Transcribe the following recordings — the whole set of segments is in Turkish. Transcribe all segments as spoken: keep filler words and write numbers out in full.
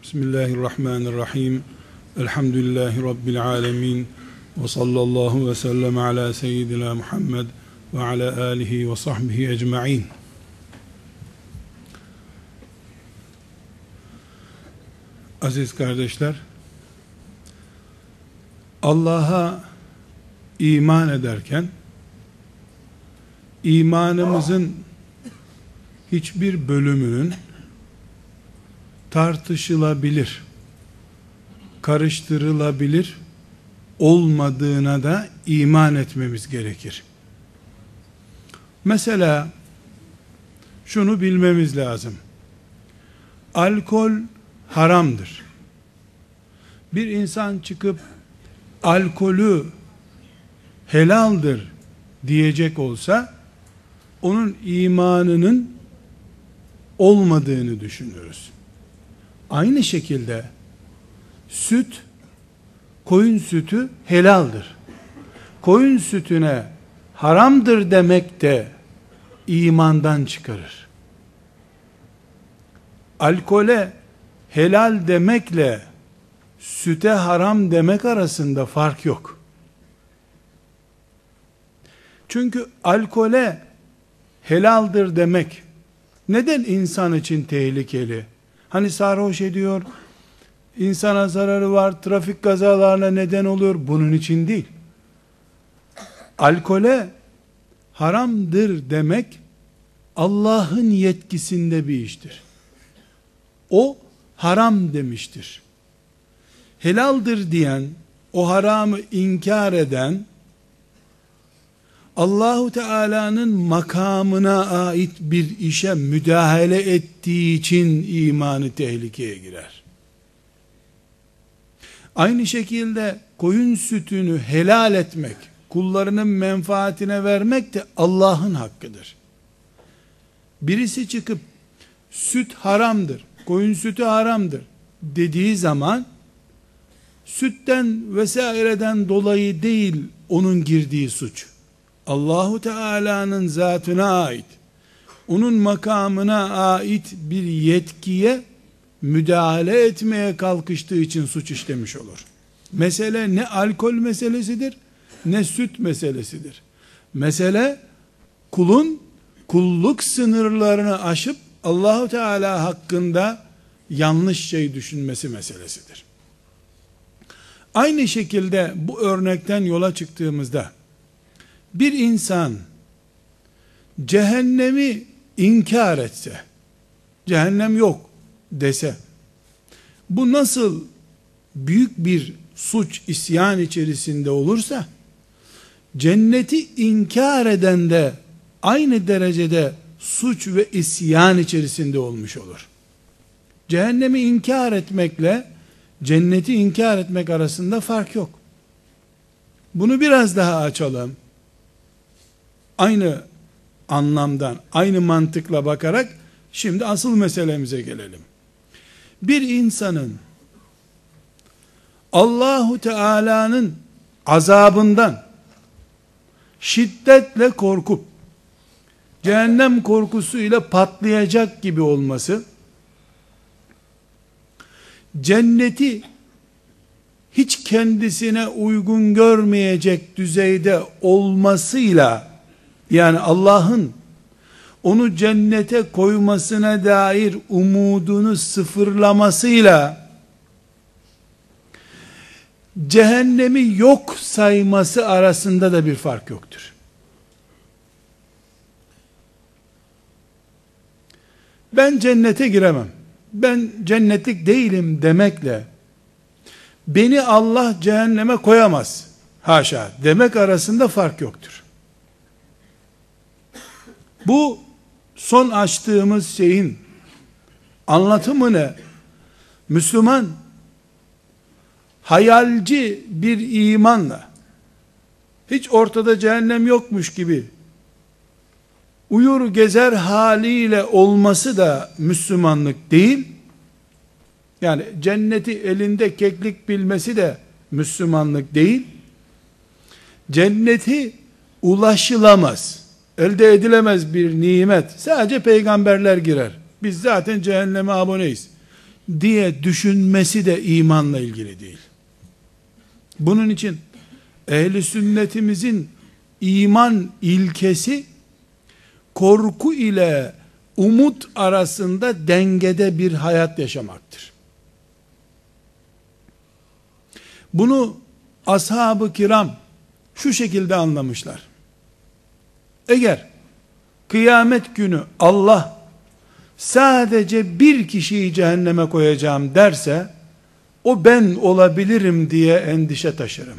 Bismillahirrahmanirrahim. Elhamdülillahi Rabbil alemin. Ve sallallahu ve sellem ala seyyidina Muhammed ve ala alihi ve sahbihi ecma'in. Aziz kardeşler, Allah'a iman ederken imanımızın hiçbir bölümünün tartışılabilir, karıştırılabilir olmadığına da iman etmemiz gerekir. Mesela şunu bilmemiz lazım. Alkol haramdır. Bir insan çıkıp alkolü helaldir diyecek olsa onun imanının olmadığını düşünürüz. Aynı şekilde süt, koyun sütü helaldir. Koyun sütüne haramdır demek de imandan çıkarır. Alkole helal demekle süte haram demek arasında fark yok. Çünkü alkole helaldir demek neden insan için tehlikeli? Hani sarhoş ediyor, insana zararı var, trafik kazalarına neden olur, bunun için değil. Alkole haramdır demek Allah'ın yetkisinde bir iştir. O haram demiştir. Helaldir diyen, o haramı inkar eden, Allahu Teala'nın makamına ait bir işe müdahale ettiği için imanı tehlikeye girer. Aynı şekilde koyun sütünü helal etmek, kullarının menfaatine vermek de Allah'ın hakkıdır. Birisi çıkıp süt haramdır, koyun sütü haramdır dediği zaman sütten vesaireden dolayı değil onun girdiği suç. Allahu Teala'nın zatına ait, onun makamına ait bir yetkiye müdahale etmeye kalkıştığı için suç işlemiş olur. Mesele ne alkol meselesidir, ne süt meselesidir. Mesele kulun kulluk sınırlarını aşıp Allahu Teala hakkında yanlış şey düşünmesi meselesidir. Aynı şekilde bu örnekten yola çıktığımızda bir insan cehennemi inkar etse, cehennem yok dese, bu nasıl büyük bir suç, isyan içerisinde olursa, cenneti inkar eden de aynı derecede suç ve isyan içerisinde olmuş olur. Cehennemi inkar etmekle cenneti inkar etmek arasında fark yok. Bunu biraz daha açalım. Aynı anlamdan, aynı mantıkla bakarak şimdi asıl meselemize gelelim. Bir insanın Allahu Teala'nın azabından şiddetle korkup cehennem korkusuyla patlayacak gibi olması, cenneti hiç kendisine uygun görmeyecek düzeyde olmasıyla, yani Allah'ın onu cennete koymasına dair umudunu sıfırlamasıyla cehennemi yok sayması arasında da bir fark yoktur. Ben cennete giremem, ben cennetlik değilim demekle beni Allah cehenneme koyamaz, haşa demek arasında fark yoktur. Bu son açtığımız şeyin anlatımı ne? Müslüman hayalci bir imanla, hiç ortada cehennem yokmuş gibi uyur gezer haliyle olması da Müslümanlık değil. Yani cenneti elinde keklik bilmesi de Müslümanlık değil. Cenneti ulaşılamaz, elde edilemez bir nimet. Sadece peygamberler girer. Biz zaten cehenneme aboneyiz. diye düşünmesi de imanla ilgili değil. Bunun için ehli sünnetimizin iman ilkesi korku ile umut arasında dengede bir hayat yaşamaktır. Bunu ashab-ı kiram şu şekilde anlamışlar. Eğer kıyamet günü Allah sadece bir kişiyi cehenneme koyacağım derse, o ben olabilirim diye endişe taşırım.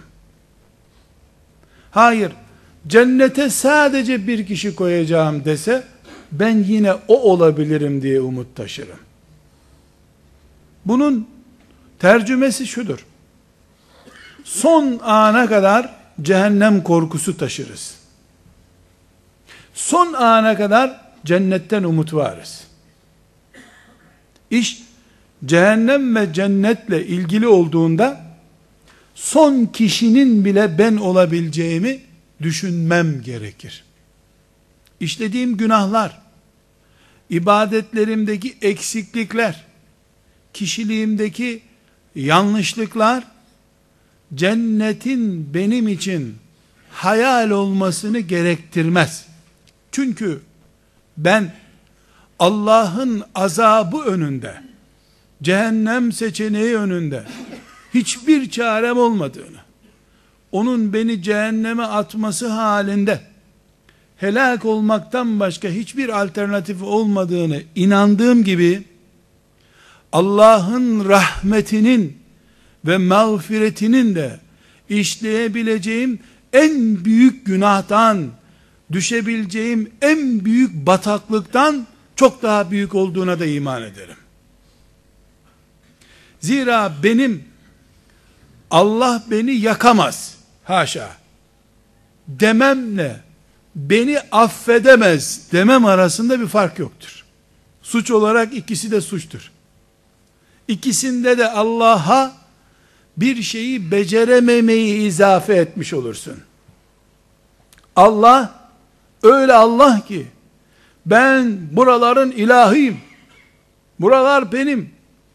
Hayır, cennete sadece bir kişi koyacağım dese, ben yine o olabilirim diye umut taşırım. Bunun tercümesi şudur: son ana kadar cehennem korkusu taşırız. Son ana kadar cennetten umut varız. İş cehennem ve cennetle ilgili olduğunda son kişinin bile ben olabileceğimi düşünmem gerekir. İşlediğim günahlar, ibadetlerimdeki eksiklikler, kişiliğimdeki yanlışlıklar cennetin benim için hayal olmasını gerektirmez. Çünkü ben Allah'ın azabı önünde, cehennem seçeneği önünde hiçbir çarem olmadığını, onun beni cehenneme atması halinde helak olmaktan başka hiçbir alternatif olmadığını inandığım gibi, Allah'ın rahmetinin ve mağfiretinin de işleyebileceğim en büyük günahtan, düşebileceğim en büyük bataklıktan çok daha büyük olduğuna da iman ederim. Zira benim Allah beni yakamaz, haşa, dememle beni affedemez demem arasında bir fark yoktur. Suç olarak ikisi de suçtur. İkisinde de Allah'a bir şeyi becerememeyi izafe etmiş olursun. Allah öyle Allah ki, ben buraların ilahıyım, buralar benim,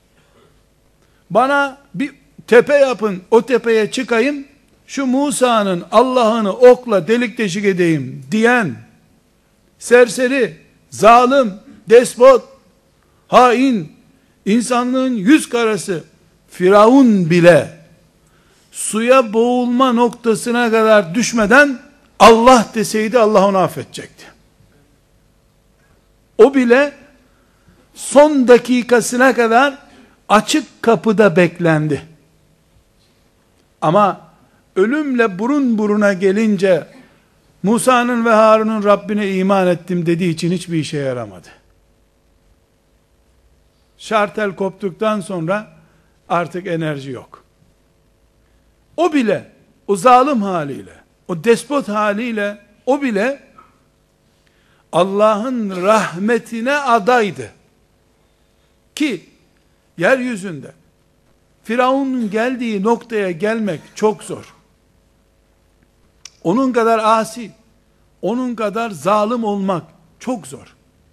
bana bir tepe yapın, o tepeye çıkayım, şu Musa'nın Allah'ını okla delik deşik edeyim diyen serseri, zalim, despot, hain, insanlığın yüz karası Firavun bile suya boğulma noktasına kadar düşmeden Allah deseydi Allah onu affedecekti. O bile son dakikasına kadar açık kapıda beklendi. Ama ölümle burun buruna gelince Musa'nın ve Harun'un Rabbine iman ettim dediği için hiçbir işe yaramadı. Şartel koptuktan sonra artık enerji yok. O bile, o zalim haliyle, o despot haliyle, o bile Allah'ın rahmetine adaydı. Ki yeryüzünde Firavun'un geldiği noktaya gelmek çok zor. Onun kadar asi, onun kadar zalim olmak çok zor.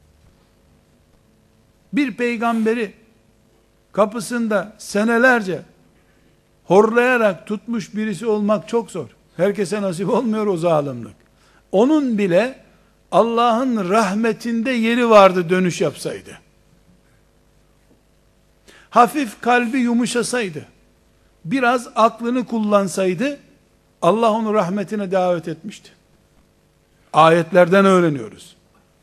Bir peygamberi kapısında senelerce horlayarak tutmuş birisi olmak çok zor. Herkese nasip olmuyor o zalimlik. Onun bile Allah'ın rahmetinde yeri vardı dönüş yapsaydı. Hafif kalbi yumuşasaydı, biraz aklını kullansaydı, Allah onu rahmetine davet etmişti. Ayetlerden öğreniyoruz.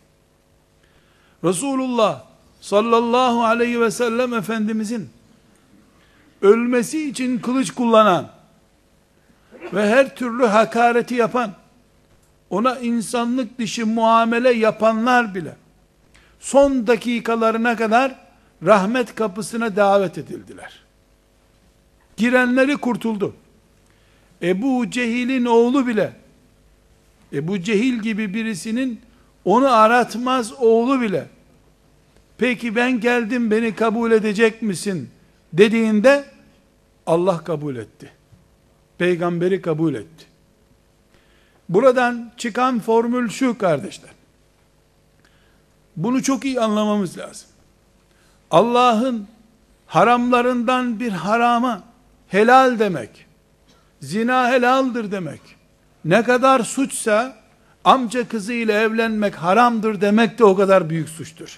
Resulullah sallallahu aleyhi ve sellem Efendimizin ölmesi için kılıç kullanan ve her türlü hakareti yapan, ona insanlık dışı muamele yapanlar bile son dakikalarına kadar rahmet kapısına davet edildiler. Girenleri kurtuldu. Ebu Cehil'in oğlu bile, Ebu Cehil gibi birisinin onu aratmaz oğlu bile, peki ben geldim beni kabul edecek misin dediğinde Allah kabul etti. Peygamberi kabul etti. Buradan çıkan formül şu kardeşler. Bunu çok iyi anlamamız lazım. Allah'ın haramlarından bir harama helal demek, zina helaldir demek, ne kadar suçsa amca kızı ile evlenmek haramdır demek de o kadar büyük suçtur.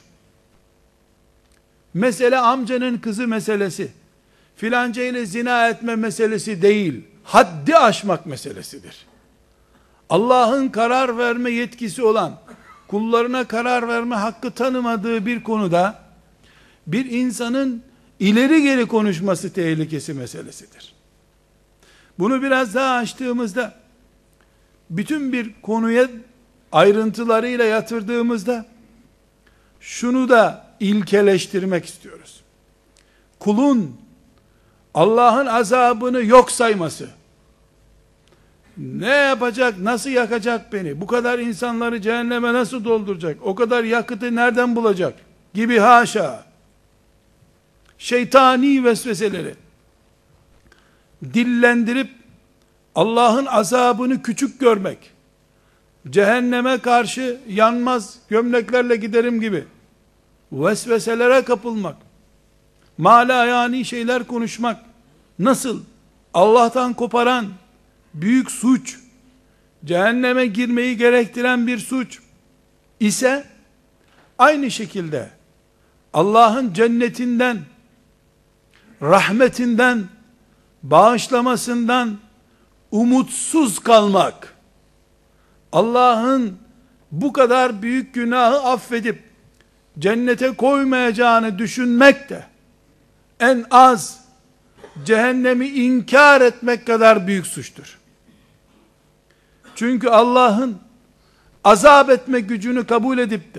Mesele amcanın kızı meselesi, filanca ile zina etme meselesi değil, haddi aşmak meselesidir. Allah'ın karar verme yetkisi olan, kullarına karar verme hakkı tanımadığı bir konuda, bir insanın ileri geri konuşması tehlikesi meselesidir. Bunu biraz daha açtığımızda, bütün bir konuya ayrıntılarıyla yatırdığımızda, şunu da ilkeleştirmek istiyoruz. Kulun Allah'ın azabını yok sayması, ne yapacak, nasıl yakacak beni, bu kadar insanları cehenneme nasıl dolduracak, o kadar yakıtı nereden bulacak gibi haşa, şeytani vesveseleri dillendirip Allah'ın azabını küçük görmek, cehenneme karşı yanmaz gömleklerle giderim gibi vesveselere kapılmak, malayani şeyler konuşmak, nasıl Allah'tan koparan büyük suç, cehenneme girmeyi gerektiren bir suç ise, aynı şekilde Allah'ın cennetinden, rahmetinden, bağışlamasından umutsuz kalmak, Allah'ın bu kadar büyük günahı affedip cennete koymayacağını düşünmek de en az cehennemi inkar etmek kadar büyük suçtur. Çünkü Allah'ın azap etme gücünü kabul edip de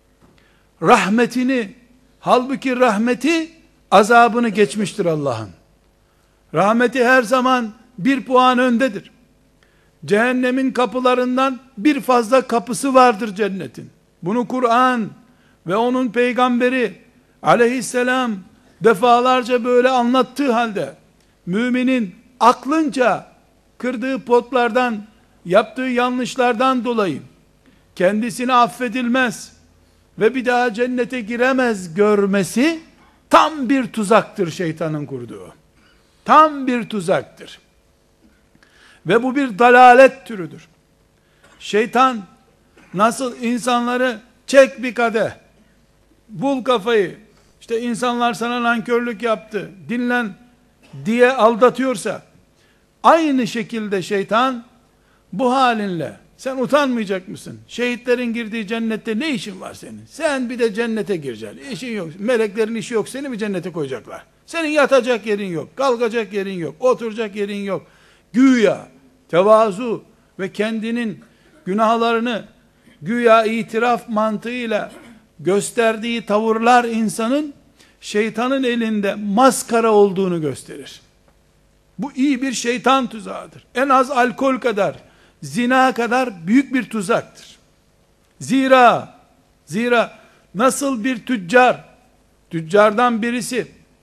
rahmetini, halbuki rahmeti azabını geçmiştir Allah'ın. Rahmeti her zaman bir puan öndedir. Cehennemin kapılarından bir fazla kapısı vardır cennetin. Bunu Kur'an ve onun peygamberi aleyhisselam defalarca böyle anlattığı halde, müminin aklınca kırdığı potlardan, yaptığı yanlışlardan dolayı kendisine affedilmez ve bir daha cennete giremez görmesi tam bir tuzaktır şeytanın kurduğu. Tam bir tuzaktır. Ve bu bir dalalet türüdür. Şeytan nasıl insanları çek bir kadeh, bul kafayı, işte insanlar sana nankörlük yaptı, dinlen diye aldatıyorsa, aynı şekilde şeytan bu halinle, sen utanmayacak mısın? Şehitlerin girdiği cennette ne işin var senin? Sen bir de cennete gireceksin. İşin yok. Meleklerin işi yok. Seni mi cennete koyacaklar? Senin yatacak yerin yok. Kalkacak yerin yok. Oturacak yerin yok. Güya tevazu ve kendinin günahlarını güya itiraf mantığıyla gösterdiği tavırlar insanın şeytanın elinde maskara olduğunu gösterir. Bu iyi bir şeytan tuzağıdır. En az alkol kadar, zina kadar büyük bir tuzaktır. Zira, zira nasıl bir tüccar, tüccardan birisi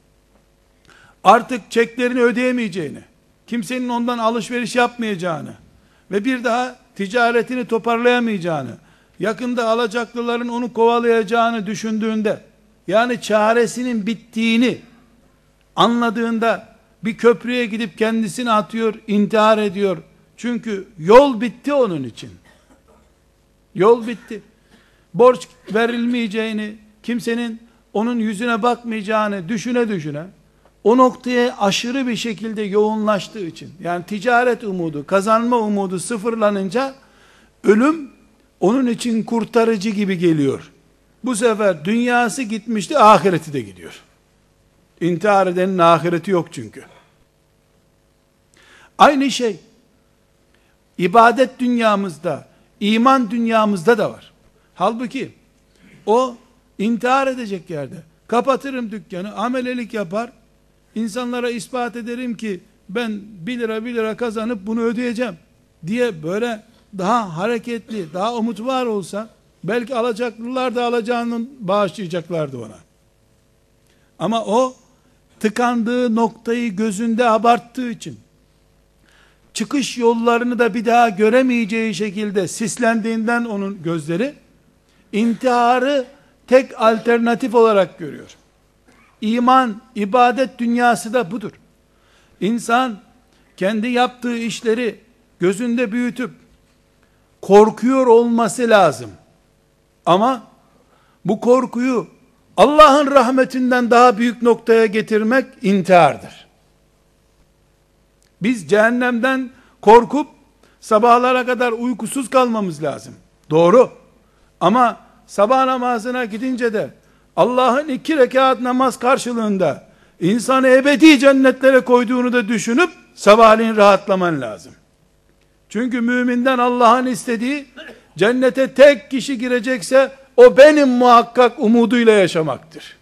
artık çeklerini ödeyemeyeceğini, kimsenin ondan alışveriş yapmayacağını ve bir daha ticaretini toparlayamayacağını, yakında alacaklıların onu kovalayacağını düşündüğünde, yani çaresinin bittiğini anladığında bir köprüye gidip kendisini atıyor, intihar ediyor. Çünkü yol bitti onun için. Yol bitti. Borç verilmeyeceğini, kimsenin onun yüzüne bakmayacağını düşüne düşüne, o noktaya aşırı bir şekilde yoğunlaştığı için, yani ticaret umudu, kazanma umudu sıfırlanınca, ölüm onun için kurtarıcı gibi geliyor. Bu sefer dünyası gitmişti, ahireti de gidiyor. İntihar edenin ahireti yok çünkü. Aynı şey, ibadet dünyamızda, iman dünyamızda da var. Halbuki, o intihar edecek yerde, kapatırım dükkanı, amelelik yapar, insanlara ispat ederim ki, ben bir lira bir lira kazanıp bunu ödeyeceğim, diye böyle daha hareketli, daha umut var olsa, belki alacaklılar da alacağını bağışlayacaklardı ona. Ama o, tıkandığı noktayı gözünde abarttığı için, çıkış yollarını da bir daha göremeyeceği şekilde sislendiğinden onun gözleri, intiharı tek alternatif olarak görüyor. iman, ibadet dünyası da budur. İnsan kendi yaptığı işleri gözünde büyütüp korkuyor olması lazım. Ama bu korkuyu Allah'ın rahmetinden daha büyük noktaya getirmek intihardır. Biz cehennemden korkup sabahlara kadar uykusuz kalmamız lazım. Doğru. Ama sabah namazına gidince de Allah'ın iki rekat namaz karşılığında insanı ebedi cennetlere koyduğunu da düşünüp sabahleyin rahatlaman lazım. Çünkü müminden Allah'ın istediği cennete tek kişi girecekse o benim muhakkak umuduyla yaşamaktır.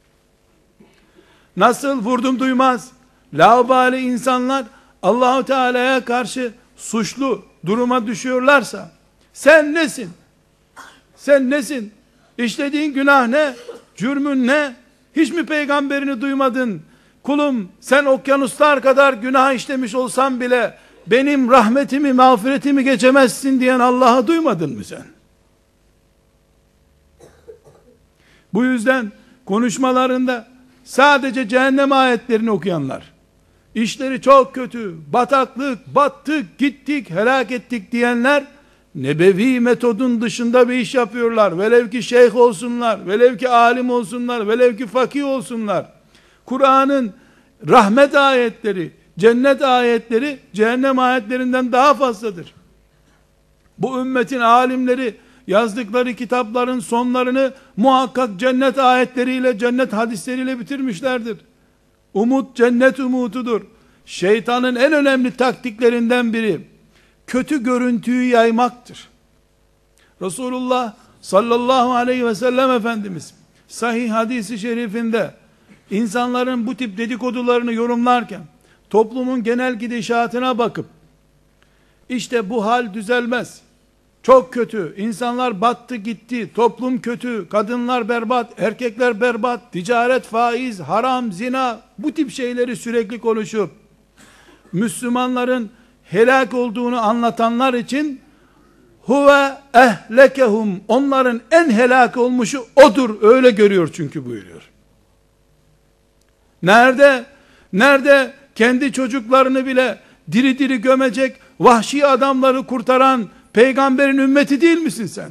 Nasıl vurdum duymaz, laubali insanlar Allahu Teala'ya karşı suçlu duruma düşüyorlarsa, sen nesin? Sen nesin? İşlediğin günah ne? Cürmün ne? Hiç mi peygamberini duymadın? Kulum, sen okyanuslar kadar günah işlemiş olsan bile benim rahmetimi, mağfiretimi geçemezsin diyen Allah'ı duymadın mı sen? Bu yüzden konuşmalarında sadece cehennem ayetlerini okuyanlar, işleri çok kötü, bataklık, battık, gittik, helak ettik diyenler, nebevi metodun dışında bir iş yapıyorlar. Velev ki şeyh olsunlar, velev ki alim olsunlar, velev ki fakih olsunlar. Kur'an'ın rahmet ayetleri, cennet ayetleri, cehennem ayetlerinden daha fazladır. Bu ümmetin alimleri, yazdıkları kitapların sonlarını muhakkak cennet ayetleriyle, cennet hadisleriyle bitirmişlerdir. Umut cennet umutudur. Şeytanın en önemli taktiklerinden biri, kötü görüntüyü yaymaktır. Resulullah sallallahu aleyhi ve sellem Efendimiz, sahih hadisi şerifinde, insanların bu tip dedikodularını yorumlarken, toplumun genel gidişatına bakıp, işte bu hal düzelmez, çok kötü, insanlar battı gitti, toplum kötü, kadınlar berbat, erkekler berbat, ticaret, faiz, haram, zina, bu tip şeyleri sürekli konuşup, Müslümanların helak olduğunu anlatanlar için, huve ehlekehum, onların en helak olmuşu odur, öyle görüyor çünkü buyuruyor. Nerede, nerede kendi çocuklarını bile diri diri gömecek, vahşi adamları kurtaran, peygamberin ümmeti değil misin sen?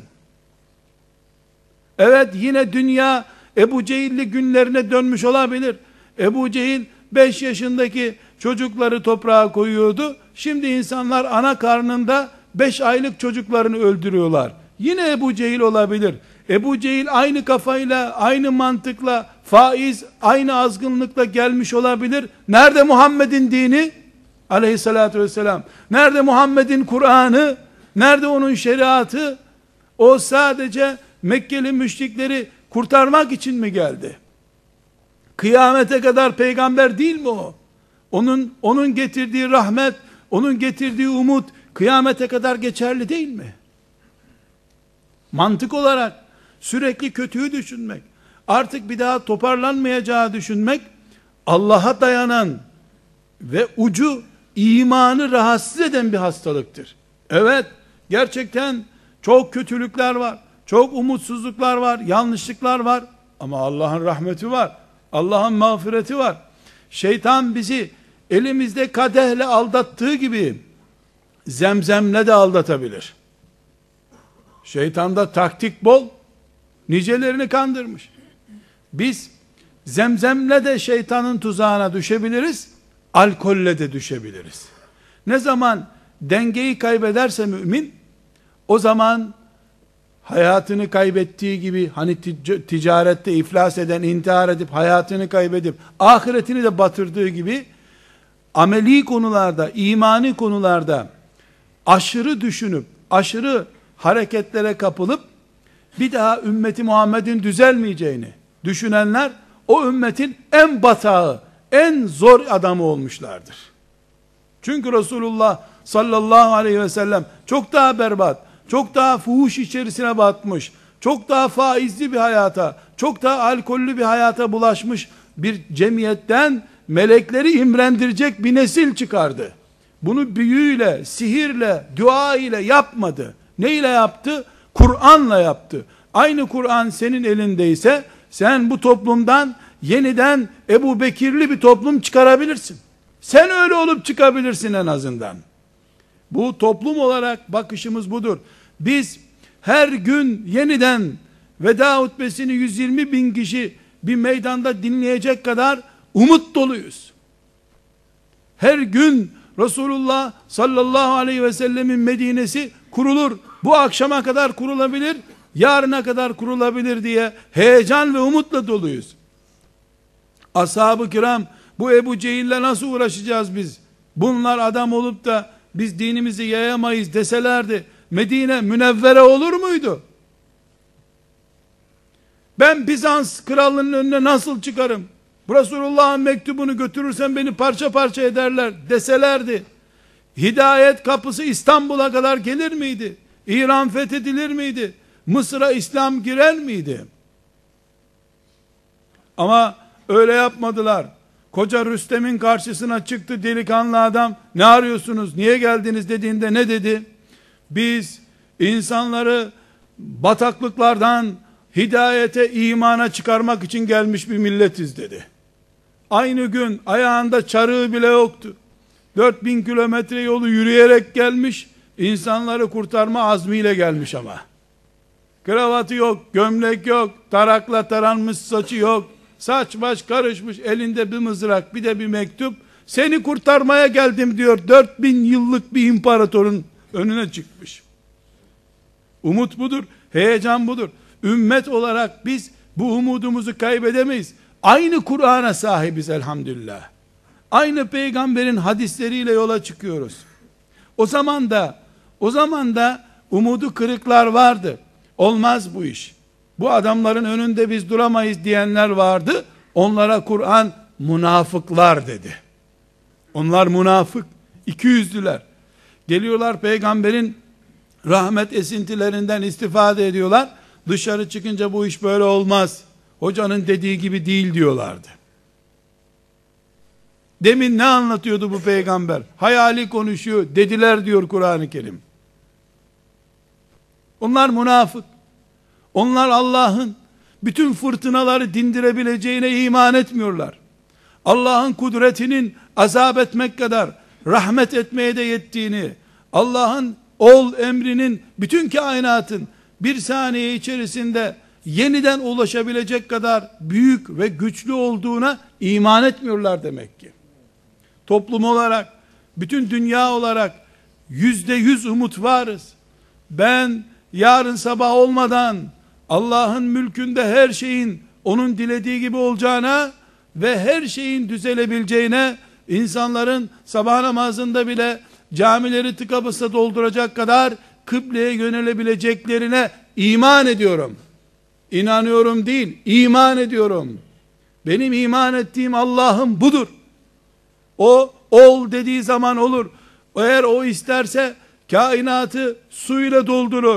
Evet, yine dünya Ebu Cehil'li günlerine dönmüş olabilir. Ebu Cehil beş yaşındaki çocukları toprağa koyuyordu. Şimdi insanlar ana karnında beş aylık çocuklarını öldürüyorlar. Yine Ebu Cehil olabilir. Ebu Cehil aynı kafayla, aynı mantıkla, faiz, aynı azgınlıkla gelmiş olabilir. Nerede Muhammed'in dini? Aleyhissalatü vesselam. Nerede Muhammed'in Kur'an'ı? Nerede onun şeriatı? O sadece Mekkeli müşrikleri kurtarmak için mi geldi? Kıyamete kadar peygamber değil mi o? Onun, onun getirdiği rahmet, onun getirdiği umut kıyamete kadar geçerli değil mi? Mantık olarak sürekli kötüyü düşünmek, artık bir daha toparlanmayacağı düşünmek, Allah'a dayanan ve ucu imanı rahatsız eden bir hastalıktır. Evet, gerçekten çok kötülükler var, çok umutsuzluklar var, yanlışlıklar var, ama Allah'ın rahmeti var, Allah'ın mağfireti var. Şeytan bizi elimizde kadehle aldattığı gibi zemzemle de aldatabilir. Şeytanda taktik bol, nicelerini kandırmış. Biz zemzemle de şeytanın tuzağına düşebiliriz, alkolle de düşebiliriz. Ne zaman dengeyi kaybederse mümin, o zaman hayatını kaybettiği gibi, hani ticarette iflas eden, intihar edip hayatını kaybedip ahiretini de batırdığı gibi, ameli konularda, imani konularda aşırı düşünüp, aşırı hareketlere kapılıp, bir daha ümmeti Muhammed'in düzelmeyeceğini düşünenler, o ümmetin en batağı, en zor adamı olmuşlardır. Çünkü Resulullah sallallahu aleyhi ve sellem çok daha berbat, çok daha fuhuş içerisine batmış, çok daha faizli bir hayata, çok daha alkollü bir hayata bulaşmış bir cemiyetten melekleri imrendirecek bir nesil çıkardı. Bunu büyüyle, sihirle, dua ile yapmadı. Ne ile yaptı? Kur'an'la yaptı. Aynı Kur'an senin elindeyse, sen bu toplumdan yeniden Ebu Bekirli bir toplum çıkarabilirsin. Sen öyle olup çıkabilirsin en azından. Bu toplum olarak bakışımız budur. Biz her gün yeniden veda hutbesini yüz yirmi bin kişi bir meydanda dinleyecek kadar umut doluyuz. Her gün Resulullah sallallahu aleyhi ve sellemin Medine'si kurulur. Bu akşama kadar kurulabilir, yarına kadar kurulabilir diye heyecan ve umutla doluyuz. Ashab-ı kiram, bu Ebu Cehil'le nasıl uğraşacağız biz? Bunlar adam olup da biz dinimizi yayamayız deselerdi, Medine münevvere olur muydu? Ben Bizans krallığının önüne nasıl çıkarım? Resulullah'ın mektubunu götürürsen beni parça parça ederler deselerdi, hidayet kapısı İstanbul'a kadar gelir miydi? İran fethedilir miydi? Mısır'a İslam girer miydi? Ama öyle yapmadılar. Koca Rüstem'in karşısına çıktı delikanlı adam. Ne arıyorsunuz? Niye geldiniz dediğinde ne dedi? Biz insanları bataklıklardan hidayete, imana çıkarmak için gelmiş bir milletiz dedi. Aynı gün ayağında çarığı bile yoktu. dört bin kilometre yolu yürüyerek gelmiş, insanları kurtarma azmiyle gelmiş ama. Kravatı yok, gömlek yok, tarakla taranmış saçı yok, saç baş karışmış, elinde bir mızrak, bir de bir mektup. Seni kurtarmaya geldim diyor, dört bin yıllık bir imparatorun önüne çıkmış. Umut budur, heyecan budur. Ümmet olarak biz bu umudumuzu kaybedemeyiz. Aynı Kur'an'a sahibiz elhamdülillah. Aynı peygamberin hadisleriyle yola çıkıyoruz. O zaman da o zaman da umudu kırıklar vardı. Olmaz bu iş. Bu adamların önünde biz duramayız diyenler vardı. Onlara Kur'an münafıklar dedi. Onlar münafık, ikiyüzlüler. Geliyorlar peygamberin rahmet esintilerinden istifade ediyorlar. Dışarı çıkınca bu iş böyle olmaz, hocanın dediği gibi değil diyorlardı. Demin ne anlatıyordu bu peygamber? Hayali konuşuyor dediler diyor Kur'an-ı Kerim. Onlar münafık. Onlar Allah'ın bütün fırtınaları dindirebileceğine iman etmiyorlar. Allah'ın kudretinin azap etmek kadar rahmet etmeye de yettiğini, Allah'ın ol emrinin bütün kainatın bir saniye içerisinde yeniden ulaşabilecek kadar büyük ve güçlü olduğuna iman etmiyorlar demek ki. Toplum olarak, bütün dünya olarak yüzde yüz umut varız. Ben yarın sabah olmadan Allah'ın mülkünde her şeyin onun dilediği gibi olacağına ve her şeyin düzelebileceğine, insanların sabah namazında bile camileri tıka basa dolduracak kadar kıbleye yönelebileceklerine iman ediyorum. İnanıyorum değil, iman ediyorum. Benim iman ettiğim Allah'ım budur. O ol dediği zaman olur. Eğer o isterse kainatı suyla doldurur.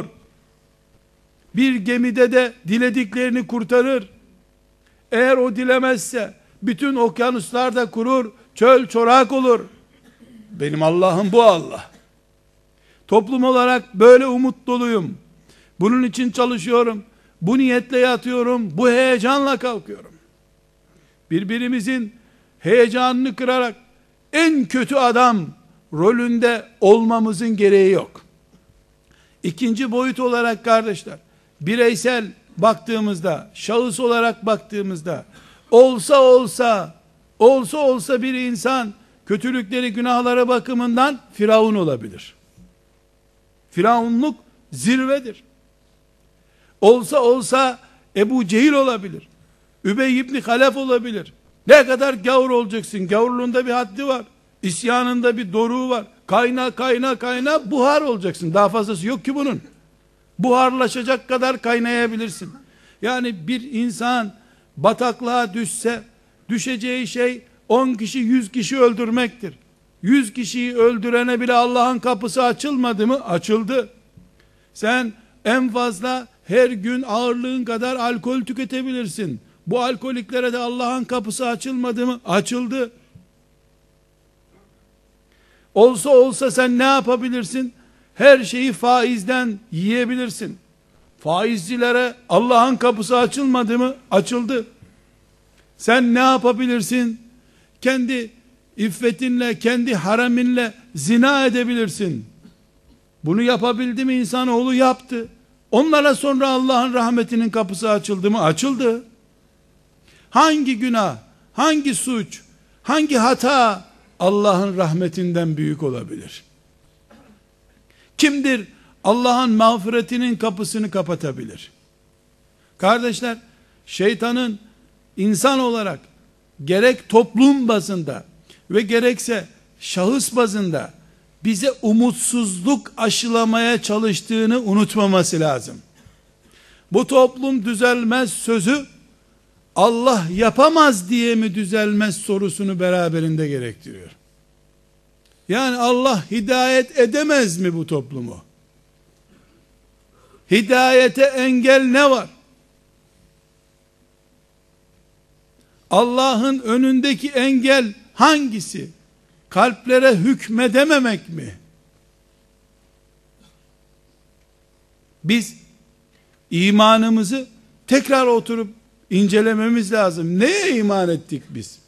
Bir gemide de dilediklerini kurtarır. Eğer o dilemezse bütün okyanuslarda kurur, çöl çorak olur. Benim Allah'ım bu Allah. Toplum olarak böyle umut doluyum. Bunun için çalışıyorum. Bu niyetle yatıyorum. Bu heyecanla kalkıyorum. Birbirimizin heyecanını kırarak en kötü adam rolünde olmamızın gereği yok. İkinci boyut olarak kardeşler, bireysel baktığımızda, şahıs olarak baktığımızda, olsa olsa, olsa olsa bir insan, kötülükleri, günahlara bakımından Firavun olabilir. Firavunluk zirvedir. Olsa olsa Ebu Cehil olabilir. Übey ibn Halef olabilir. Ne kadar gavur olacaksın? Gavurluğunda bir haddi var. İsyanında bir doruğu var. Kayna kayna kayna buhar olacaksın. Daha fazlası yok ki bunun. Buharlaşacak kadar kaynayabilirsin. Yani bir insan bataklığa düşse, düşeceği şey on kişi yüz kişi öldürmektir. yüz kişiyi öldürene bile Allah'ın kapısı açılmadı mı? Açıldı. Sen en fazla her gün ağırlığın kadar alkol tüketebilirsin. Bu alkoliklere de Allah'ın kapısı açılmadı mı? Açıldı. Olsa olsa sen ne yapabilirsin? Her şeyi faizden yiyebilirsin. Faizcilere Allah'ın kapısı açılmadı mı? Açıldı. Sen ne yapabilirsin? Kendi iffetinle, kendi hareminle zina edebilirsin. Bunu yapabildi mi insanoğlu? Yaptı. Onlara sonra Allah'ın rahmetinin kapısı açıldı mı? Açıldı. Hangi günah, hangi suç, hangi hata Allah'ın rahmetinden büyük olabilir? Kimdir Allah'ın mağfiretinin kapısını kapatabilir? Kardeşler, şeytanın insan olarak gerek toplum bazında ve gerekse şahıs bazında bize umutsuzluk aşılamaya çalıştığını unutmaması lazım. Bu toplum düzelmez sözü Allah yapamaz diye mi düzelmez sorusunu beraberinde gerektiriyor. Yani Allah hidayet edemez mi bu toplumu? Hidayete engel ne var? Allah'ın önündeki engel hangisi? Kalplere hükmedememek mi? Biz imanımızı tekrar oturup incelememiz lazım. Neye iman ettik biz?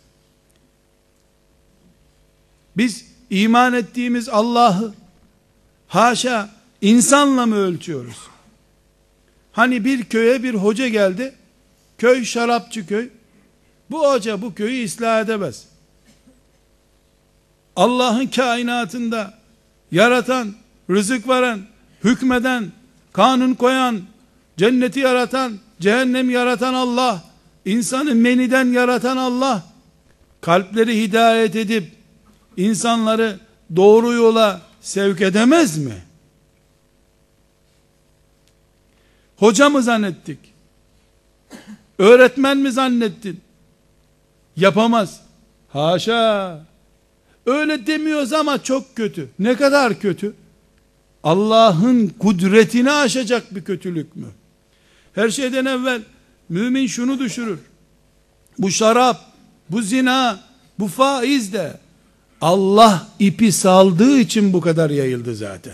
Biz iman ettiğimiz Allah'ı haşa insanla mı ölçüyoruz? Hani bir köye bir hoca geldi. Köy şarapçı köy. Bu hoca bu köyü ıslah edemez. Allah'ın kainatında yaratan, rızık veren, hükmeden, kanun koyan, cenneti yaratan, cehennemi yaratan Allah, insanı meniden yaratan Allah, kalpleri hidayet edip insanları doğru yola sevk edemez mi? Hoca mı zannettik? Öğretmen mi zannettin? Yapamaz. Haşa. Öyle demiyoruz ama çok kötü. Ne kadar kötü? Allah'ın kudretini aşacak bir kötülük mü? Her şeyden evvel mümin şunu düşürür. Bu şarap, bu zina, bu faiz de Allah ipi saldığı için bu kadar yayıldı zaten.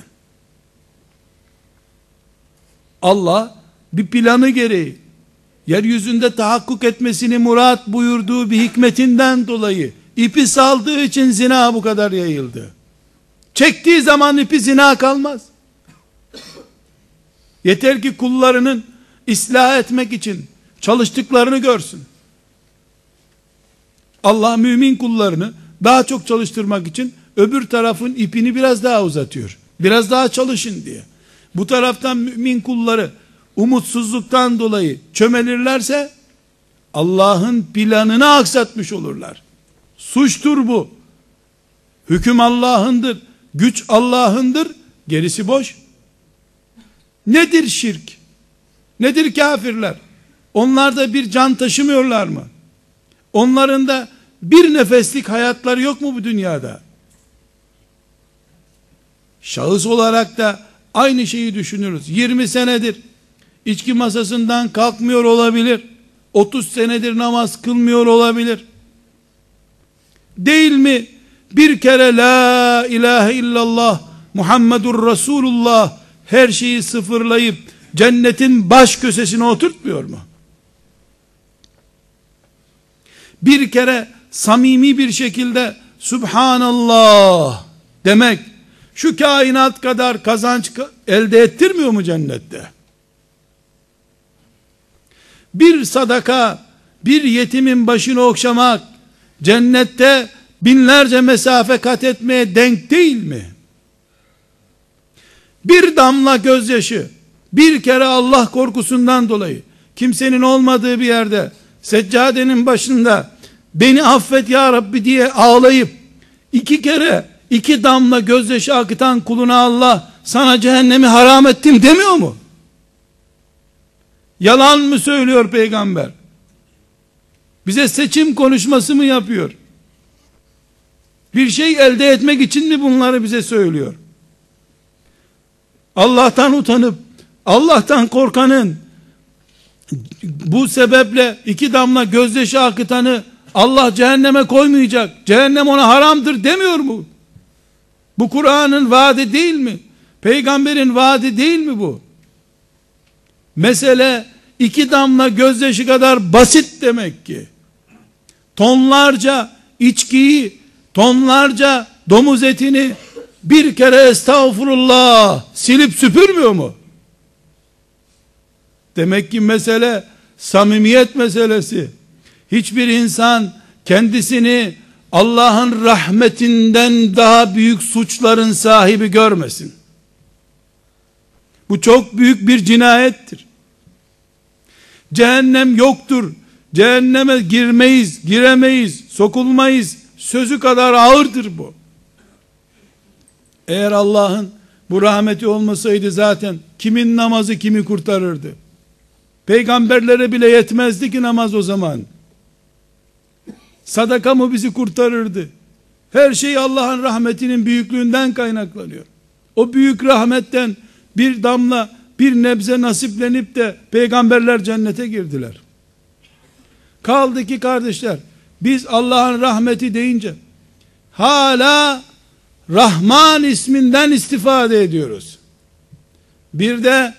Allah bir planı gereği yeryüzünde tahakkuk etmesini murat buyurduğu bir hikmetinden dolayı ipi saldığı için zina bu kadar yayıldı. Çektiği zaman ipi zina kalmaz. Yeter ki kullarının ıslah etmek için çalıştıklarını görsün. Allah mümin kullarını daha çok çalıştırmak için öbür tarafın ipini biraz daha uzatıyor. Biraz daha çalışın diye. Bu taraftan mümin kulları umutsuzluktan dolayı çömelirlerse Allah'ın planını aksatmış olurlar. Suçtur bu. Hüküm Allah'ındır. Güç Allah'ındır. Gerisi boş. Nedir şirk? Nedir kafirler? Onlar da bir can taşımıyorlar mı? Onların da bir nefeslik hayatları yok mu bu dünyada? Şahıs olarak da aynı şeyi düşünürüz. yirmi senedir içki masasından kalkmıyor olabilir. otuz senedir namaz kılmıyor olabilir. Değil mi? Bir kere la ilahe illallah Muhammedur Resulullah her şeyi sıfırlayıp cennetin baş köşesine oturtmuyor mu? Bir kere samimi bir şekilde Subhanallah demek şu kainat kadar kazanç elde ettirmiyor mu cennette? Bir sadaka, bir yetimin başını okşamak cennette binlerce mesafe kat etmeye denk değil mi? Bir damla gözyaşı, bir kere Allah korkusundan dolayı kimsenin olmadığı bir yerde seccadenin başında beni affet ya Rabbi diye ağlayıp iki kere iki damla gözyaşı akıtan kuluna Allah sana cehennemi haram ettim demiyor mu? Yalan mı söylüyor peygamber? Bize seçim konuşması mı yapıyor? Bir şey elde etmek için mi bunları bize söylüyor? Allah'tan utanıp Allah'tan korkanın bu sebeple iki damla gözyaşı akıtanı Allah cehenneme koymayacak, cehennem ona haramdır demiyor mu? Bu Kur'an'ın vaadi değil mi? Peygamberin vaadi değil mi bu? Mesele iki damla gözyaşı kadar basit demek ki. tonlarca içkiyi, tonlarca domuz etini bir kere estağfurullah silip süpürmüyor mu? Demek ki mesele samimiyet meselesi. Hiçbir insan kendisini Allah'ın rahmetinden daha büyük suçların sahibi görmesin. Bu çok büyük bir cinayettir. Cehennem yoktur, cehenneme girmeyiz, giremeyiz, sokulmayız sözü kadar ağırdır bu. Eğer Allah'ın bu rahmeti olmasaydı zaten kimin namazı kimi kurtarırdı? Peygamberlere bile yetmezdi ki namaz o zaman. Sadaka mı bizi kurtarırdı? Her şey Allah'ın rahmetinin büyüklüğünden kaynaklanıyor. O büyük rahmetten bir damla, bir nebze nasiplenip de peygamberler cennete girdiler. Kaldı ki kardeşler, biz Allah'ın rahmeti deyince hala Rahman isminden istifade ediyoruz. Bir de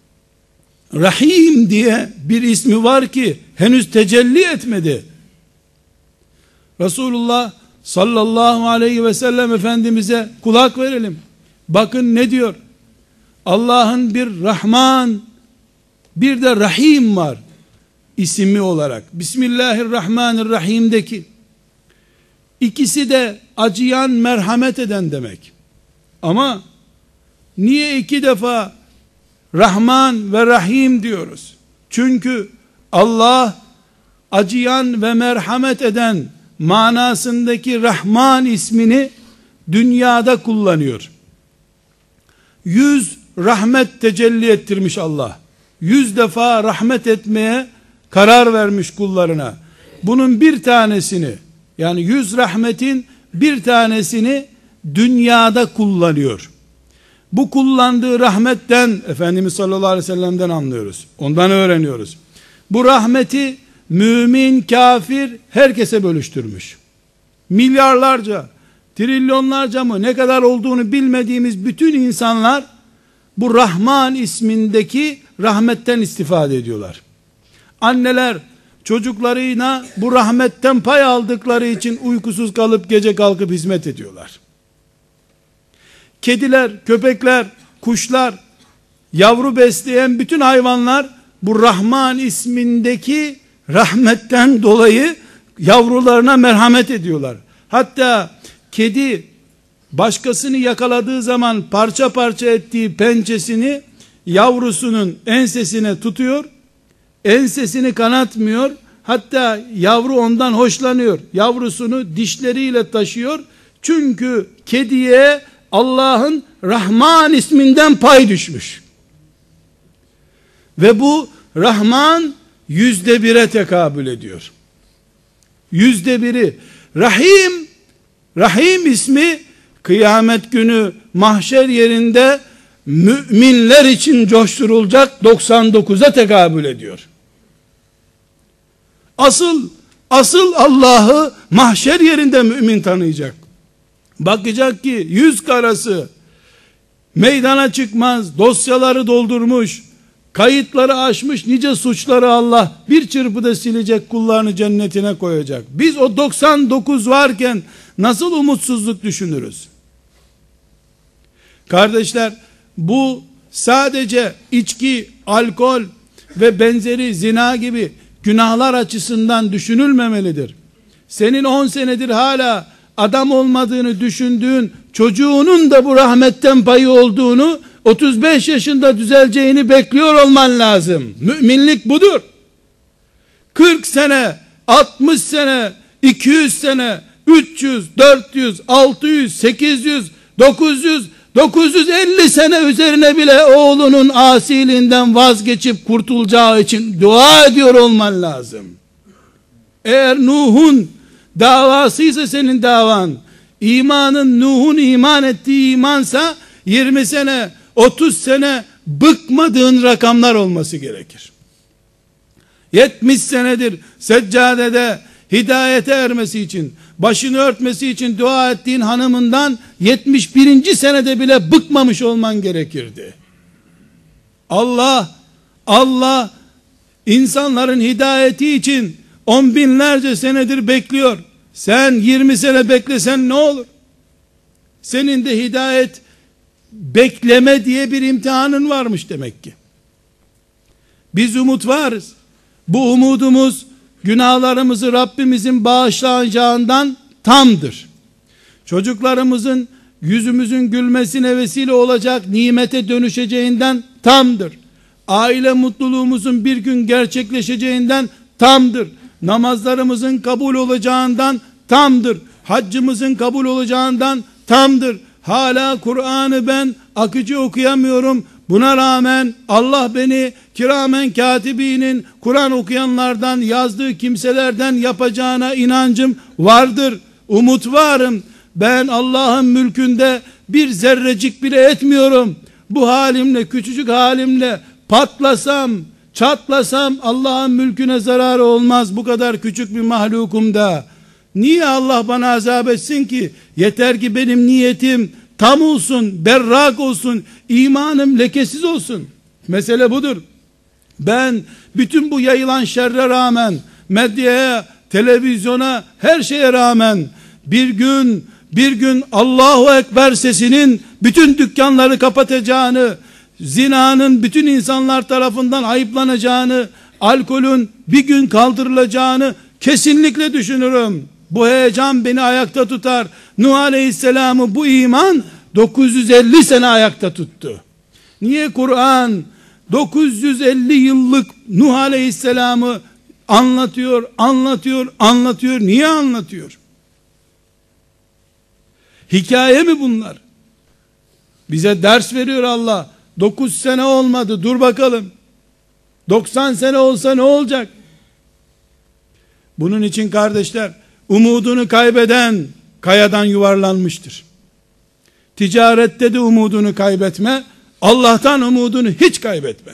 Rahim diye bir ismi var ki henüz tecelli etmedi. Resulullah sallallahu aleyhi ve sellem Efendimiz'e kulak verelim. Bakın ne diyor? Allah'ın bir Rahman, bir de Rahim var ismi olarak. Bismillahirrahmanirrahim'deki ikisi de acıyan, merhamet eden demek. Ama niye iki defa Rahman ve Rahim diyoruz? Çünkü Allah acıyan ve merhamet eden manasındaki Rahman ismini dünyada kullanıyor. Yüz rahmet tecelli ettirmiş Allah. Yüz defa rahmet etmeye karar vermiş kullarına. Bunun bir tanesini, yani yüz rahmetin bir tanesini dünyada kullanıyor. Bu kullandığı rahmetten Efendimiz sallallahu aleyhi ve sellem'den anlıyoruz. Ondan öğreniyoruz. Bu rahmeti mümin, kafir herkese bölüştürmüş. Milyarlarca, trilyonlarca mı ne kadar olduğunu bilmediğimiz bütün insanlar bu Rahman ismindeki rahmetten istifade ediyorlar. Anneler çocuklarına bu rahmetten pay aldıkları için uykusuz kalıp gece kalkıp hizmet ediyorlar. Kediler, köpekler, kuşlar, yavru besleyen bütün hayvanlar bu Rahman ismindeki rahmetten dolayı yavrularına merhamet ediyorlar. Hatta kedi başkasını yakaladığı zaman parça parça ettiği pençesini yavrusunun ensesine tutuyor, ensesini kanatmıyor, hatta yavru ondan hoşlanıyor, yavrusunu dişleriyle taşıyor, çünkü kediye Allah'ın Rahman isminden pay düşmüş. Ve bu Rahman yüzde bire tekabül ediyor. Yüzde biri. Rahim, Rahim ismi kıyamet günü mahşer yerinde müminler için coşturulacak doksan dokuza tekabül ediyor. Asıl, asıl Allah'ı mahşer yerinde mümin tanıyacak. Bakacak ki yüz karası meydana çıkmaz, dosyaları doldurmuş, kayıtları aşmış nice suçları Allah bir çırpıda silecek, kullarını cennetine koyacak. Biz o doksan dokuz varken nasıl umutsuzluk düşünürüz? Kardeşler, bu sadece içki, alkol ve benzeri zina gibi günahlar açısından düşünülmemelidir. Senin on senedir hala adam olmadığını düşündüğün çocuğunun da bu rahmetten payı olduğunu, otuz beş yaşında düzeleceğini bekliyor olman lazım. Müminlik budur. kırk sene, altmış sene, iki yüz sene, üç yüz, dört yüz, altı yüz, sekiz yüz, dokuz yüz, dokuz yüz elli sene üzerine bile oğlunun asiliğinden vazgeçip kurtulacağı için dua ediyor olman lazım. Eğer Nuh'un davasıysa senin davan, imanın Nuh'un iman ettiği imansa, yirmi sene, otuz sene bıkmadığın rakamlar olması gerekir. yetmiş senedir seccadede hidayete ermesi için, başını örtmesi için dua ettiğin hanımından yetmiş birinci senede bile bıkmamış olman gerekirdi. Allah, Allah insanların hidayeti için On binlerce senedir bekliyor. Sen yirmi sene beklesen ne olur? Senin de hidayet bekleme diye bir imtihanın varmış demek ki. Biz umut varız. Bu umudumuz günahlarımızı Rabbimizin bağışlayacağından tamdır. Çocuklarımızın yüzümüzün gülmesine vesile olacak nimete dönüşeceğinden tamdır. Aile mutluluğumuzun bir gün gerçekleşeceğinden tamdır. Namazlarımızın kabul olacağından tamdır. Haccımızın kabul olacağından tamdır. Hala Kur'an'ı ben akıcı okuyamıyorum. Buna rağmen Allah beni kiramen katibinin Kur'an okuyanlardan, yazdığı kimselerden yapacağına inancım vardır. Umut varım. Ben Allah'ın mülkünde bir zerrecik bile etmiyorum. Bu halimle, küçücük halimle patlasam, çatlasam Allah'ın mülküne zararı olmaz. Bu kadar küçük bir mahlukumda. Niye Allah bana azap etsin ki? Yeter ki benim niyetim tam olsun, berrak olsun, imanım lekesiz olsun. Mesele budur. Ben bütün bu yayılan şerre rağmen, medyaya, televizyona, her şeye rağmen bir gün, bir gün Allahu Ekber sesinin bütün dükkanları kapatacağını, zinanın bütün insanlar tarafından ayıplanacağını, alkolün bir gün kaldırılacağını kesinlikle düşünürüm. Bu heyecan beni ayakta tutar. Nuh Aleyhisselam'ı bu iman dokuz yüz elli sene ayakta tuttu. Niye Kur'an dokuz yüz elli yıllık Nuh Aleyhisselam'ı anlatıyor, anlatıyor, anlatıyor? Niye anlatıyor? Hikaye mi bunlar? Bize ders veriyor Allah. dokuz sene olmadı, dur bakalım. doksan sene olsa ne olacak? Bunun için kardeşler, umudunu kaybeden kayadan yuvarlanmıştır. Ticarette de umudunu kaybetme, Allah'tan umudunu hiç kaybetme.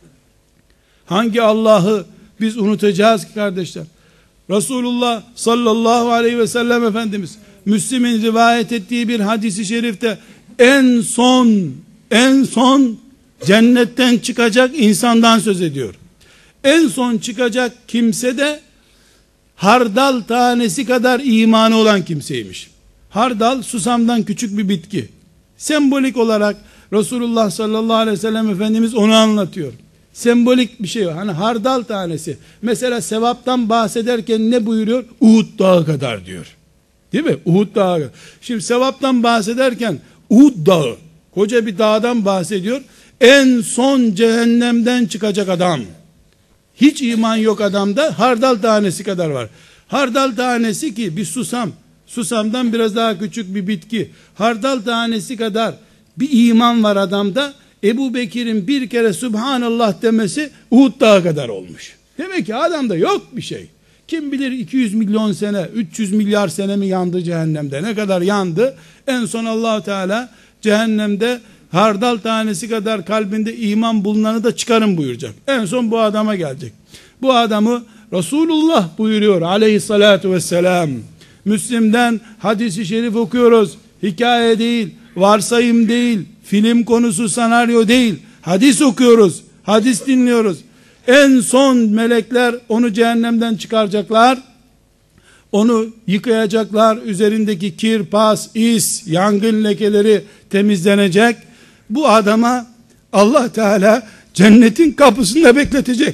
Hangi Allah'ı biz unutacağız ki kardeşler? Resulullah sallallahu aleyhi ve sellem Efendimiz Müslim'in rivayet ettiği bir hadisi şerifte en son en son cennetten çıkacak insandan söz ediyor. En son çıkacak kimse de hardal tanesi kadar imanı olan kimseymiş. Hardal susamdan küçük bir bitki. Sembolik olarak Resulullah sallallahu aleyhi ve sellem Efendimiz onu anlatıyor. Sembolik bir şey var. Hani hardal tanesi. Mesela sevaptan bahsederken ne buyuruyor? Uhud dağı kadar diyor. Değil mi? Uhud dağı. Şimdi sevaptan bahsederken Uhud dağı, koca bir dağdan bahsediyor. En son cehennemden çıkacak adam. Hiç iman yok adamda, hardal tanesi kadar var. Hardal tanesi ki bir susam, susamdan biraz daha küçük bir bitki. Hardal tanesi kadar bir iman var adamda. Ebu Bekir'in bir kere Subhanallah demesi Uhud dağı kadar olmuş. Demek ki adamda yok bir şey. Kim bilir iki yüz milyon sene, üç yüz milyar sene mi yandı cehennemde? Ne kadar yandı? En son Allah Teala cehennemde hardal tanesi kadar kalbinde iman bulunanı da çıkarın buyuracak. En son bu adama gelecek. Bu adamı Resulullah buyuruyor aleyhissalatu vesselam. Müslim'den hadisi şerif okuyoruz. Hikaye değil, varsayım değil, film konusu, senaryo değil. Hadis okuyoruz, hadis dinliyoruz. En son melekler onu cehennemden çıkaracaklar. Onu yıkayacaklar. Üzerindeki kir, pas, is, yangın lekeleri temizlenecek. Bu adama Allah Teala cennetin kapısında bekletecek.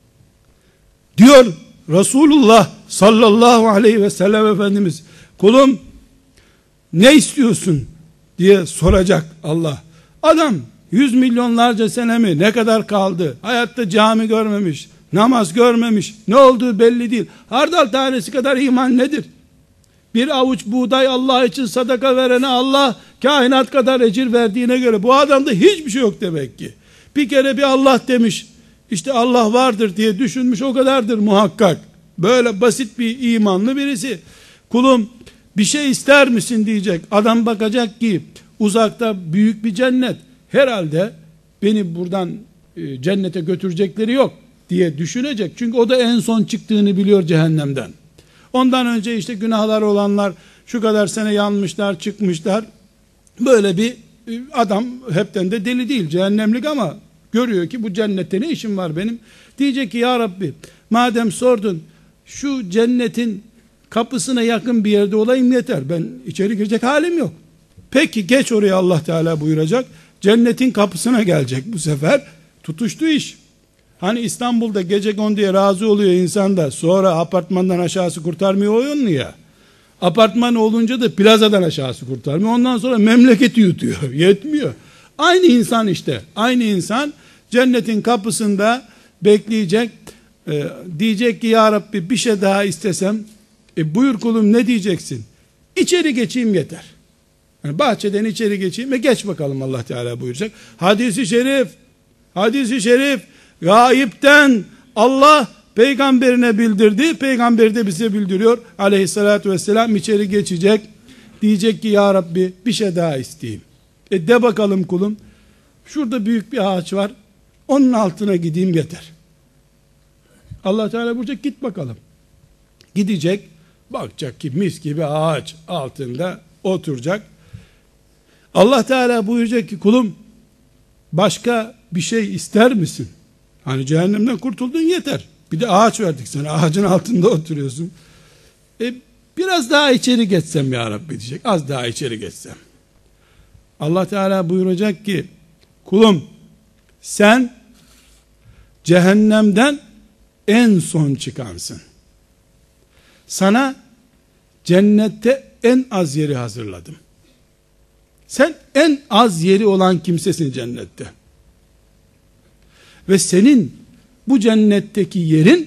Diyor Resulullah sallallahu aleyhi ve sellem Efendimiz, kulum ne istiyorsun diye soracak Allah. Adam yüz milyonlarca sene mi, ne kadar kaldı? Hayatta cami görmemiş, namaz görmemiş, ne olduğu belli değil. Hardal tanesi kadar iman nedir? Bir avuç buğday Allah için sadaka verene Allah kainat kadar ecir verdiğine göre bu adamda hiçbir şey yok demek ki. Bir kere bir Allah demiş, işte Allah vardır diye düşünmüş, o kadardır muhakkak. Böyle basit bir imanlı birisi. Kulum bir şey ister misin diyecek. Adam bakacak ki uzakta büyük bir cennet. Herhalde beni buradan e, cennete götürecekleri yok diye düşünecek. Çünkü o da en son çıktığını biliyor cehennemden. Ondan önce işte günahlar olanlar şu kadar sene yanmışlar, çıkmışlar. Böyle bir e, adam hepten de deli değil, cehennemlik, ama görüyor ki bu cennette ne işim var benim? Diyecek ki ya Rabbi, madem sordun, şu cennetin kapısına yakın bir yerde olayım yeter. Ben içeri girecek halim yok. Peki geç oraya, Allah Teala buyuracak. Cennetin kapısına gelecek bu sefer. Tutuştu iş. Hani İstanbul'da gecekonduya razı oluyor insan da sonra apartmandan aşağısı kurtarmıyor oyun ya. Apartman olunca da plazadan aşağısı kurtarmıyor. Ondan sonra memleketi yutuyor. Yetmiyor. Aynı insan işte. Aynı insan cennetin kapısında bekleyecek. Ee, diyecek ki ya Rabbi bir şey daha istesem, e, buyur kulum ne diyeceksin? İçeri geçeyim yeter. Yani bahçeden içeri geçeyim ve geç bakalım, Allah Teala buyuracak. Hadis-i şerif, hadis-i şerif, gayipten Allah peygamberine bildirdi. Peygamber de bize bildiriyor. Aleyhissalatü vesselam içeri geçecek. Diyecek ki ya Rabbi bir şey daha isteyeyim. E de bakalım kulum. Şurada büyük bir ağaç var. Onun altına gideyim yeter. Allah Teala buyuracak git bakalım. Gidecek. Bakacak ki mis gibi ağaç altında oturacak. Allah Teala buyuracak ki kulum başka bir şey ister misin? Hani cehennemden kurtuldun yeter. Bir de ağaç verdik sana. Ağacın altında oturuyorsun. E, biraz daha içeri geçsem ya Rabbi diyecek. Az daha içeri geçsem. Allah Teala buyuracak ki kulum sen cehennemden en son çıkansın. Sana cennette en az yeri hazırladım. Sen en az yeri olan kimsesin cennette. Ve senin bu cennetteki yerin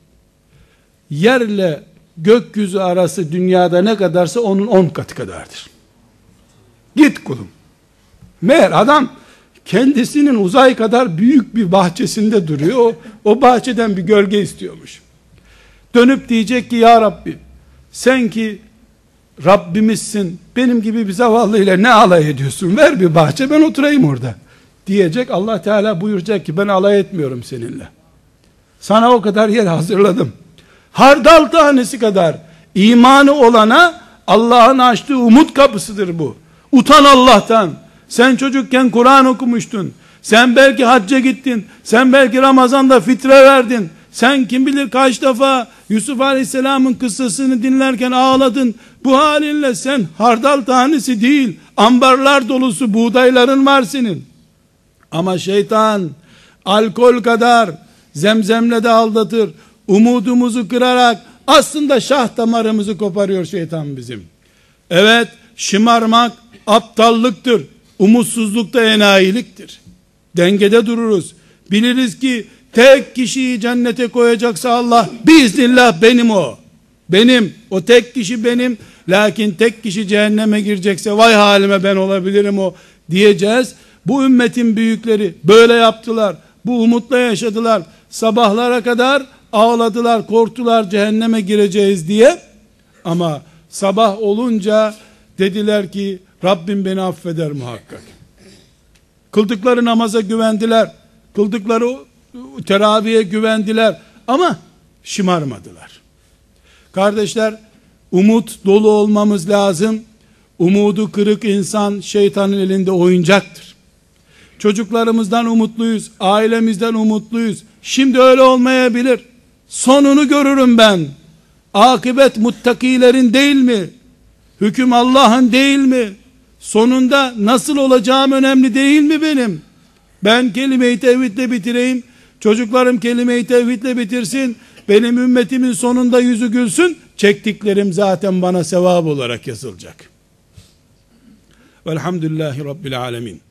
yerle gökyüzü arası dünyada ne kadarsa onun on katı kadardır. Git kulum. Meğer adam kendisinin uzay kadar büyük bir bahçesinde duruyor. O, o bahçeden bir gölge istiyormuş. Dönüp diyecek ki ya Rabbi sen ki Rabbimizsin, benim gibi bir zavallıyla ne alay ediyorsun? Ver bir bahçe ben oturayım orada. Diyecek. Allah Teala buyuracak ki ben alay etmiyorum seninle. Sana o kadar yer hazırladım. Hardal tanesi kadar imanı olana Allah'ın açtığı umut kapısıdır bu. Utan Allah'tan. Sen çocukken Kur'an okumuştun. Sen belki hacca gittin. Sen belki Ramazan'da fitre verdin. Sen kim bilir kaç defa Yusuf Aleyhisselam'ın kıssasını dinlerken ağladın. Bu halinle sen hardal tanesi değil, ambarlar dolusu buğdayların var senin. Ama şeytan alkol kadar zemzemle de aldatır. Umudumuzu kırarak aslında şah damarımızı koparıyor şeytan bizim. Evet, şımarmak aptallıktır. Umutsuzluk da enayiliktir. Dengede dururuz. Biliriz ki tek kişiyi cennete koyacaksa Allah biiznillah benim o. Benim. O tek kişi benim. Lakin tek kişi cehenneme girecekse vay halime ben olabilirim o diyeceğiz. Bu ümmetin büyükleri böyle yaptılar. Bu umutla yaşadılar. Sabahlara kadar ağladılar, korktular cehenneme gireceğiz diye. Ama sabah olunca dediler ki Rabbim beni affeder muhakkak. Kıldıkları namaza güvendiler. Kıldıkları teraviye güvendiler. Ama şımarmadılar. Kardeşler, umut dolu olmamız lazım. Umudu kırık insan şeytanın elinde oyuncaktır. Çocuklarımızdan umutluyuz, ailemizden umutluyuz. Şimdi öyle olmayabilir. Sonunu görürüm ben. Akıbet muttakilerin değil mi? Hüküm Allah'ın değil mi? Sonunda nasıl olacağım önemli değil mi benim? Ben kelime-i tevhidle bitireyim. Çocuklarım kelime-i tevhidle bitirsin. Benim ümmetimin sonunda yüzü gülsün. Çektiklerim zaten bana sevap olarak yazılacak. Velhamdülillahi Rabbil alemin.